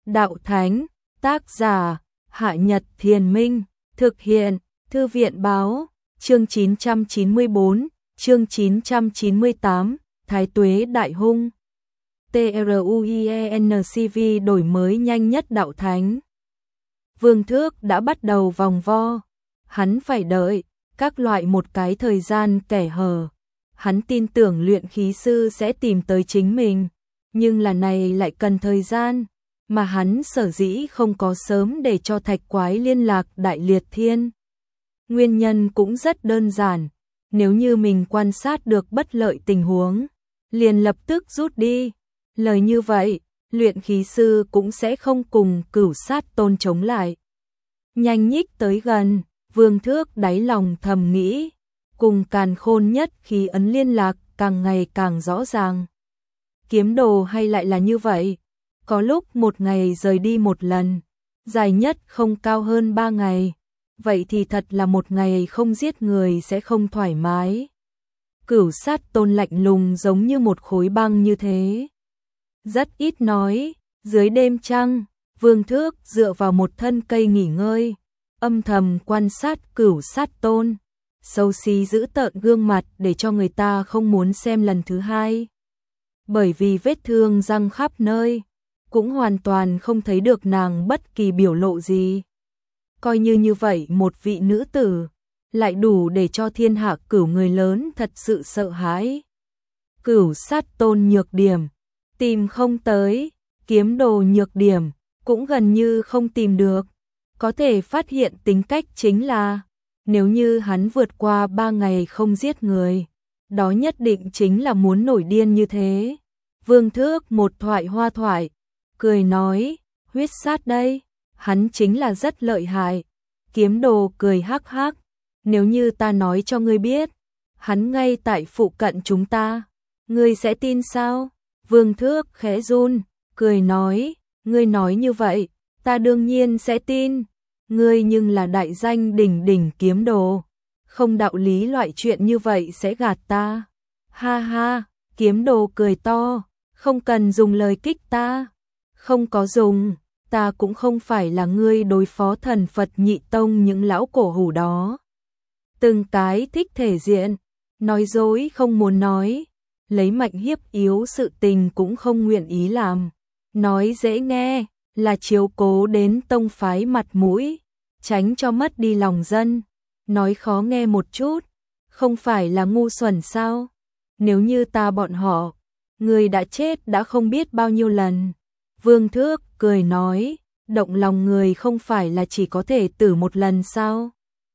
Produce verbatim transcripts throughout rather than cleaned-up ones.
Đạo Thánh, tác giả, Hạ Nhật Thiền Minh, thực hiện, Thư viện Báo, chương chín trăm chín mươi tư, chương chín trăm chín mươi tám, Thái Tuế Đại Hung. TRUIENCV đổi mới nhanh nhất Đạo Thánh. Vương Thước đã bắt đầu vòng vo, hắn phải đợi các loại một cái thời gian kẻ hở. Hắn tin tưởng luyện khí sư sẽ tìm tới chính mình, nhưng là này lại cần thời gian, mà hắn sở dĩ không có sớm để cho Thạch Quái liên lạc Đại Liệt Thiên. Nguyên nhân cũng rất đơn giản, nếu như mình quan sát được bất lợi tình huống, liền lập tức rút đi. Lời như vậy, luyện khí sư cũng sẽ không cùng Cửu Sát Tôn chống lại. Nhanh nhích tới gần, Vương Thước đáy lòng thầm nghĩ, cùng Càn Khôn nhất khí ấn liên lạc càng ngày càng rõ ràng. Kiếm đồ hay lại là như vậy, có lúc một ngày rời đi một lần, dài nhất không cao hơn ba ngày, vậy thì thật là một ngày không giết người sẽ không thoải mái. Cửu Sát Tôn lạnh lùng giống như một khối băng như thế. Rất ít nói, dưới đêm trăng, Vương Thước dựa vào một thân cây nghỉ ngơi, âm thầm quan sát Cửu Sát Tôn, xấu xí giữ tợn gương mặt để cho người ta không muốn xem lần thứ hai. Bởi vì vết thương răng khắp nơi, cũng hoàn toàn không thấy được nàng bất kỳ biểu lộ gì. Coi như như vậy một vị nữ tử, lại đủ để cho thiên hạ cửu người lớn thật sự sợ hãi. Cửu Sát Tôn nhược điểm, tìm không tới, kiếm đồ nhược điểm, cũng gần như không tìm được. Có thể phát hiện tính cách chính là, nếu như hắn vượt qua ba ngày không giết người, đó nhất định chính là muốn nổi điên như thế. Vương Thước một thoại hoa thoại, cười nói, huyết sát đây, hắn chính là rất lợi hại. Kiếm đồ cười hắc hắc, nếu như ta nói cho ngươi biết, hắn ngay tại phụ cận chúng ta, ngươi sẽ tin sao? Vương Thước khẽ run, cười nói, ngươi nói như vậy, ta đương nhiên sẽ tin. Ngươi nhưng là đại danh đỉnh đỉnh kiếm đồ, không đạo lý loại chuyện như vậy sẽ gạt ta. Ha ha, kiếm đồ cười to, không cần dùng lời kích ta. Không có dùng, ta cũng không phải là ngươi đối phó thần Phật Nhị Tông những lão cổ hủ đó. Từng cái thích thể diện, nói dối không muốn nói, lấy mạnh hiếp yếu sự tình cũng không nguyện ý làm. Nói dễ nghe, là chiếu cố đến tông phái mặt mũi, tránh cho mất đi lòng dân. Nói khó nghe một chút, không phải là ngu xuẩn sao? Nếu như ta bọn họ, người đã chết đã không biết bao nhiêu lần. Vương Thước cười nói, động lòng người không phải là chỉ có thể tử một lần sao?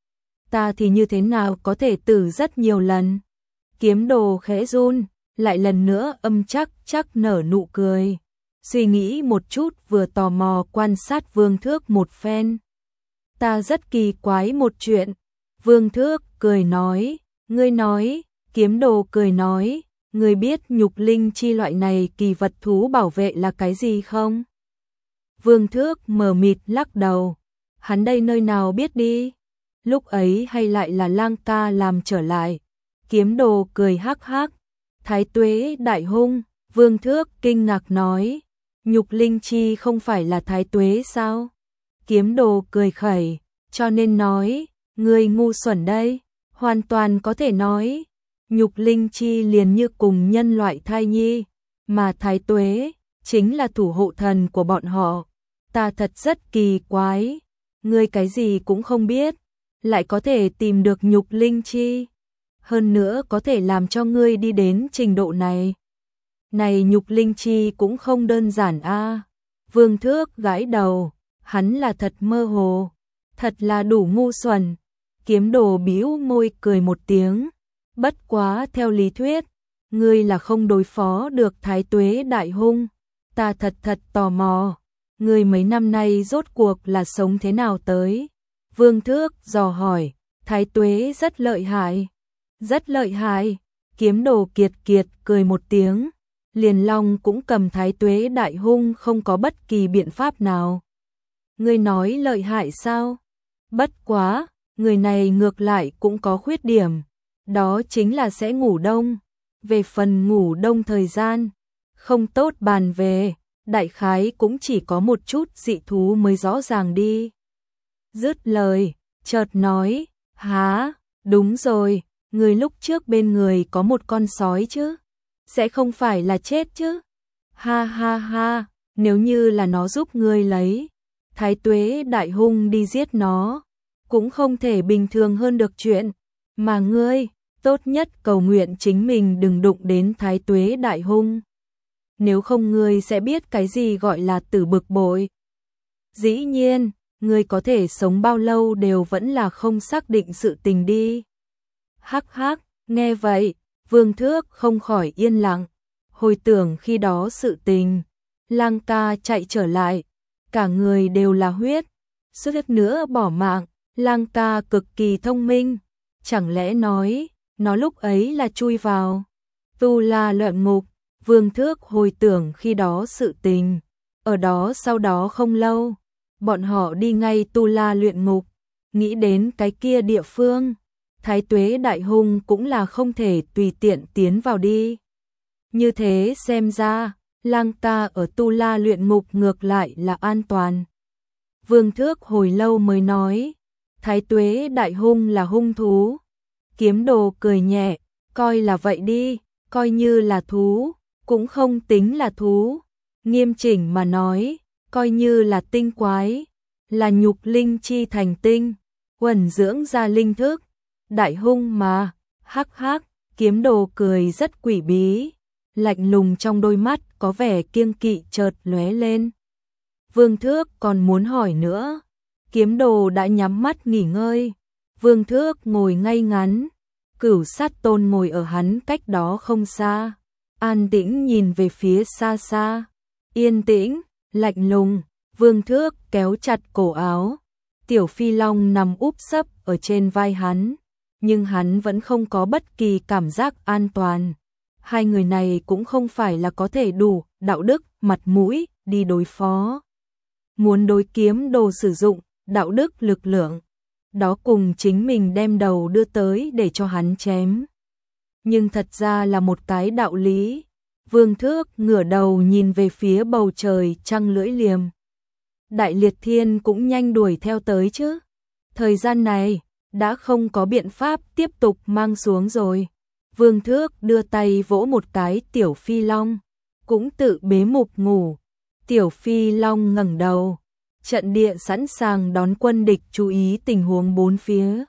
Ta thì như thế nào có thể tử rất nhiều lần? Kiếm đồ khẽ run, lại lần nữa âm chắc chắc nở nụ cười. Suy nghĩ một chút vừa tò mò quan sát Vương Thước một phen. Ta rất kỳ quái một chuyện. Vương Thước cười nói, ngươi nói, kiếm đồ cười nói, ngươi biết nhục linh chi loại này kỳ vật thú bảo vệ là cái gì không? Vương Thước mờ mịt lắc đầu, hắn đây nơi nào biết đi. Lúc ấy hay lại là Lang ca làm trở lại. Kiếm đồ cười hắc hắc, Thái Tuế Đại Hung. Vương Thước kinh ngạc nói, nhục linh chi không phải là Thái Tuế sao? Kiếm đồ cười khẩy, cho nên nói, ngươi ngu xuẩn đây, hoàn toàn có thể nói, nhục linh chi liền như cùng nhân loại thai nhi, mà Thái Tuế chính là thủ hộ thần của bọn họ. Ta thật rất kỳ quái, ngươi cái gì cũng không biết, lại có thể tìm được nhục linh chi, hơn nữa có thể làm cho ngươi đi đến trình độ này. Này nhục linh chi cũng không đơn giản a. À. Vương Thước gãi đầu, hắn là thật mơ hồ, thật là đủ ngu xuẩn. Kiếm đồ bĩu môi cười một tiếng, bất quá theo lý thuyết, ngươi là không đối phó được Thái Tuế Đại Hung. Ta thật thật tò mò, ngươi mấy năm nay rốt cuộc là sống thế nào tới? Vương Thước dò hỏi, Thái Tuế rất lợi hại, rất lợi hại. Kiếm đồ kiệt kiệt cười một tiếng, liền long cũng cầm Thái Tuế Đại Hung không có bất kỳ biện pháp nào. Ngươi nói lợi hại sao? Bất quá, người này ngược lại cũng có khuyết điểm, đó chính là sẽ ngủ đông. Về phần ngủ đông thời gian, không tốt bàn về, đại khái cũng chỉ có một chút dị thú mới rõ ràng đi. Dứt lời, chợt nói, há, đúng rồi, người lúc trước bên người có một con sói chứ, sẽ không phải là chết chứ. Ha ha ha, nếu như là nó giúp ngươi lấy Thái Tuế Đại Hung đi giết nó, cũng không thể bình thường hơn được chuyện, mà ngươi, tốt nhất cầu nguyện chính mình đừng đụng đến Thái Tuế Đại Hung. Nếu không ngươi sẽ biết cái gì gọi là tử bực bội. Dĩ nhiên, ngươi có thể sống bao lâu đều vẫn là không xác định sự tình đi. Hắc hắc, nghe vậy, Vương Thước không khỏi yên lặng, hồi tưởng khi đó sự tình. Lang ca chạy trở lại, cả người đều là huyết, suýt nữa bỏ mạng. Lang ca cực kỳ thông minh, chẳng lẽ nói, nó lúc ấy là chui vào Tu La Luyện Ngục. Vương Thước hồi tưởng khi đó sự tình, ở đó sau đó không lâu, bọn họ đi ngay Tu La Luyện Ngục, nghĩ đến cái kia địa phương, Thái Tuế Đại Hung cũng là không thể tùy tiện tiến vào đi. Như thế xem ra, Lang ca ở Tu La Luyện Ngục ngược lại là an toàn. Vương Thước hồi lâu mới nói, Thái Tuế Đại Hung là hung thú. Kiếm Đồ cười nhẹ, coi là vậy đi, coi như là thú, cũng không tính là thú. Nghiêm chỉnh mà nói, coi như là tinh quái, là nhục linh chi thành tinh, quần dưỡng ra linh thức. Đại hung mà, hắc hắc, Kiếm Đồ cười rất quỷ bí, lạnh lùng trong đôi mắt có vẻ kiêng kỵ chợt lóe lên. Vương Thước còn muốn hỏi nữa, Kiếm Đồ đã nhắm mắt nghỉ ngơi. Vương Thước ngồi ngay ngắn, Cửu Sát Tôn ngồi ở hắn cách đó không xa, an tĩnh nhìn về phía xa xa, yên tĩnh, lạnh lùng. Vương Thước kéo chặt cổ áo, Tiểu Phi Long nằm úp sấp ở trên vai hắn, nhưng hắn vẫn không có bất kỳ cảm giác an toàn. Hai người này cũng không phải là có thể đủ đạo đức, mặt mũi đi đối phó. Muốn đối Kiếm Đồ sử dụng đạo đức lực lượng, đó cùng chính mình đem đầu đưa tới để cho hắn chém. Nhưng thật ra là một cái đạo lý. Vương Thước ngửa đầu nhìn về phía bầu trời trăng lưỡi liềm. Đại Liệt Thiên cũng nhanh đuổi theo tới chứ. Thời gian này, đã không có biện pháp tiếp tục mang xuống rồi. Vương Thước đưa tay vỗ một cái Tiểu Phi Long, cũng tự bế mục ngủ. Tiểu Phi Long ngẩng đầu, trận địa sẵn sàng đón quân địch, chú ý tình huống bốn phía.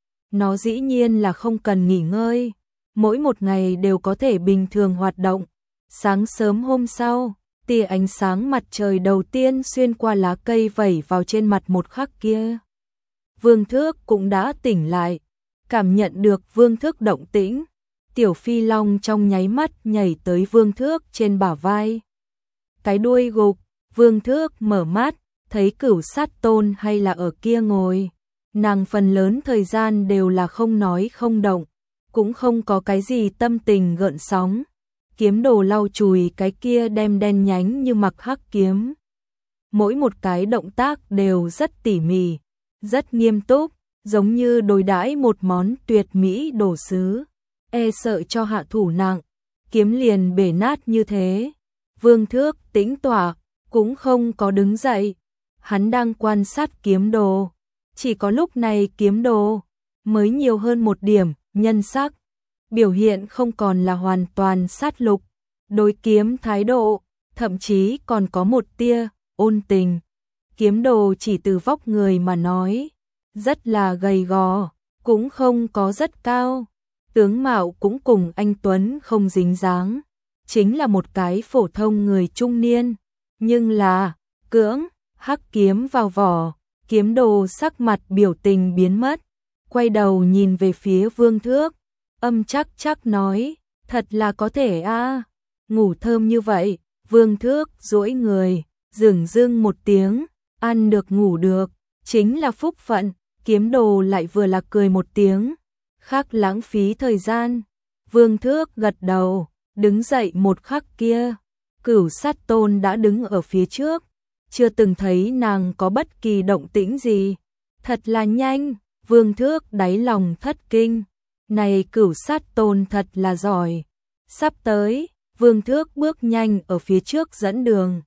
Nó dĩ nhiên là không cần nghỉ ngơi, mỗi một ngày đều có thể bình thường hoạt động. Sáng sớm hôm sau, tia ánh sáng mặt trời đầu tiên xuyên qua lá cây vẩy vào trên mặt một khắc kia. Vương Thước cũng đã tỉnh lại, cảm nhận được Vương Thước động tĩnh. Tiểu Phi Long trong nháy mắt nhảy tới Vương Thước trên bả vai. Cái đuôi gục, Vương Thước mở mắt, thấy Cửu Sát Tôn hay là ở kia ngồi. Nàng phần lớn thời gian đều là không nói không động, cũng không có cái gì tâm tình gợn sóng. Kiếm Đồ lau chùi cái kia đem đen nhánh như mặc hắc kiếm. Mỗi một cái động tác đều rất tỉ mỉ, rất nghiêm túc, giống như đối đãi một món tuyệt mỹ đồ sứ. E sợ cho hạ thủ nặng, kiếm liền bể nát như thế. Vương Thước tĩnh tọa, cũng không có đứng dậy. Hắn đang quan sát Kiếm Đồ. Chỉ có lúc này Kiếm Đồ mới nhiều hơn một điểm nhân sắc. Biểu hiện không còn là hoàn toàn sát lục. Đối kiếm thái độ, thậm chí còn có một tia ôn tình. Kiếm Đồ chỉ từ vóc người mà nói, rất là gầy gò, cũng không có rất cao. Tướng mạo cũng cùng anh Tuấn không dính dáng, chính là một cái phổ thông người trung niên. Nhưng là, cưỡng, hắc kiếm vào vỏ, Kiếm Đồ sắc mặt biểu tình biến mất, quay đầu nhìn về phía Vương Thước, âm chắc chắc nói, thật là có thể a, à, ngủ thơm như vậy. Vương Thước duỗi người, dửng dưng một tiếng, ăn được ngủ được, chính là phúc phận. Kiếm Đồ lại vừa là cười một tiếng, khác lãng phí thời gian. Vương Thước gật đầu, đứng dậy một khắc kia, Cửu Sát Tôn đã đứng ở phía trước, chưa từng thấy nàng có bất kỳ động tĩnh gì. Thật là nhanh, Vương Thước đáy lòng thất kinh, này Cửu Sát Tôn thật là giỏi. Sắp tới, Vương Thước bước nhanh ở phía trước dẫn đường.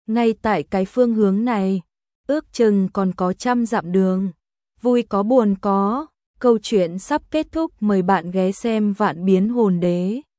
ngay tại cái phương hướng này, ước chừng còn có trăm dặm đường. Vui có buồn có, câu chuyện sắp kết thúc, mời bạn ghé xem Vạn Biến Hồn Đế.